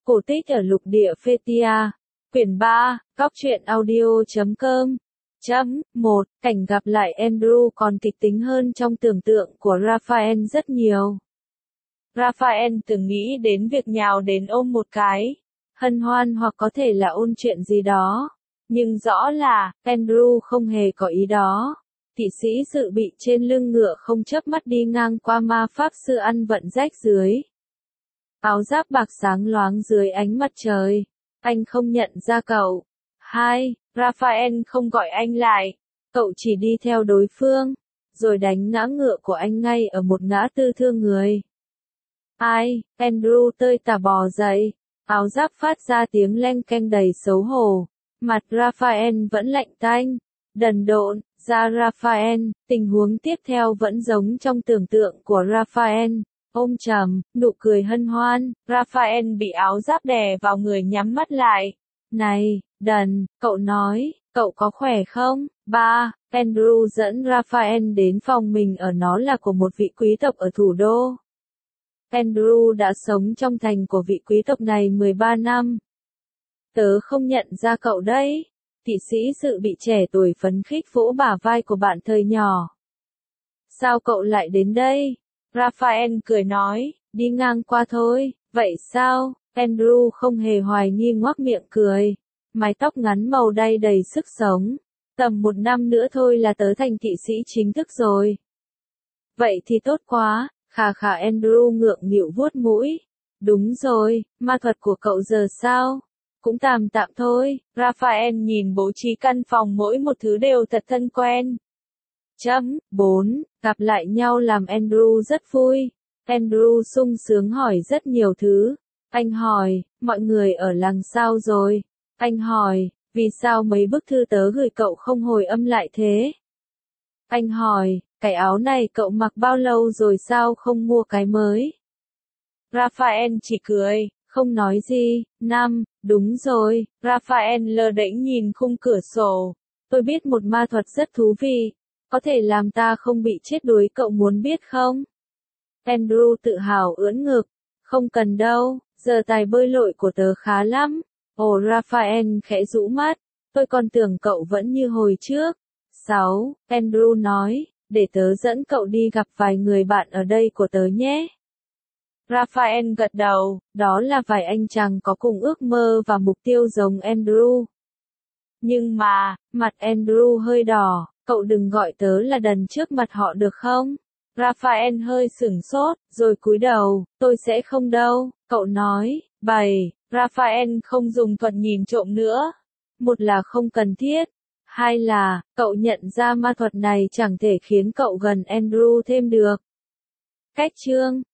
Cổ tích ở lục địa Phethia. Quyển 3, Góc truyện audio.com. 1. Cảnh gặp lại Andrew còn kịch tính hơn trong tưởng tượng của Raphael rất nhiều. Raphael từng nghĩ đến việc nhào đến ôm một cái, hân hoan hoặc có thể là ôn chuyện gì đó. Nhưng rõ là, Andrew không hề có ý đó. Kỵ sĩ dự bị trên lưng ngựa không chớp mắt đi ngang qua ma pháp sư ăn vận rách dưới. Áo giáp bạc sáng loáng dưới ánh mặt trời. Anh không nhận ra cậu. 2. Raphael không gọi anh lại. Cậu chỉ đi theo đối phương, rồi đánh ngã ngựa của anh ngay ở một ngã tư thương người. Ai? Andrew tơi tả bò dậy. Áo giáp phát ra tiếng leng keng đầy xấu hổ. Mặt Raphael vẫn lạnh tanh. Đần độn, ra Raphael. Tình huống tiếp theo vẫn giống trong tưởng tượng của Raphael. Ôm chầm, nụ cười hân hoan, Raphael bị áo giáp đè vào người nhắm mắt lại. Này, đần, cậu nói, cậu có khỏe không? 3. Andrew dẫn Raphael đến phòng mình ở nó là của một vị quý tộc ở thủ đô. Andrew đã sống trong thành của vị quý tộc này 13 năm. Tớ không nhận ra cậu đấy. Kỵ sĩ dự bị trẻ tuổi phấn khích vỗ bả vai của bạn thời nhỏ. Sao cậu lại đến đây? Raphael cười nói, đi ngang qua thôi, vậy sao? Andrew không hề hoài nghi ngoác miệng cười. Mái tóc ngắn màu đay đầy sức sống. Tầm 1 năm nữa thôi là tớ thành kỵ sĩ chính thức rồi. Vậy thì tốt quá, khà khà Andrew ngượng nghịu vuốt mũi. Đúng rồi, ma thuật của cậu giờ sao? Cũng tạm tạm thôi, Raphael nhìn bố trí căn phòng mỗi một thứ đều thật thân quen. 4. Gặp lại nhau làm Andrew rất vui. Andrew sung sướng hỏi rất nhiều thứ. Anh hỏi, mọi người ở làng sao rồi? Anh hỏi, vì sao mấy bức thư tớ gửi cậu không hồi âm lại thế? Anh hỏi, cái áo này cậu mặc bao lâu rồi sao không mua cái mới? Raphael chỉ cười, không nói gì. 5. Đúng rồi, Raphael lơ đễnh nhìn khung cửa sổ. Tôi biết một ma thuật rất thú vị. Có thể làm ta không bị chết đuối, cậu muốn biết không? Andrew tự hào ưỡn ngực. Không cần đâu, giờ tài bơi lội của tớ khá lắm. Ồ, Raphael khẽ rũ mắt. Tôi còn tưởng cậu vẫn như hồi trước. 6. Andrew nói, để tớ dẫn cậu đi gặp vài người bạn ở đây của tớ nhé. Raphael gật đầu, đó là vài anh chàng có cùng ước mơ và mục tiêu giống Andrew. Nhưng mà, mặt Andrew hơi đỏ. Cậu đừng gọi tớ là đần trước mặt họ được không? Raphael hơi sửng sốt, rồi cúi đầu, tôi sẽ không đâu, cậu nói. 7. Raphael không dùng thuật nhìn trộm nữa. Một là không cần thiết. Hai là, cậu nhận ra ma thuật này chẳng thể khiến cậu gần Andrew thêm được. Cách chương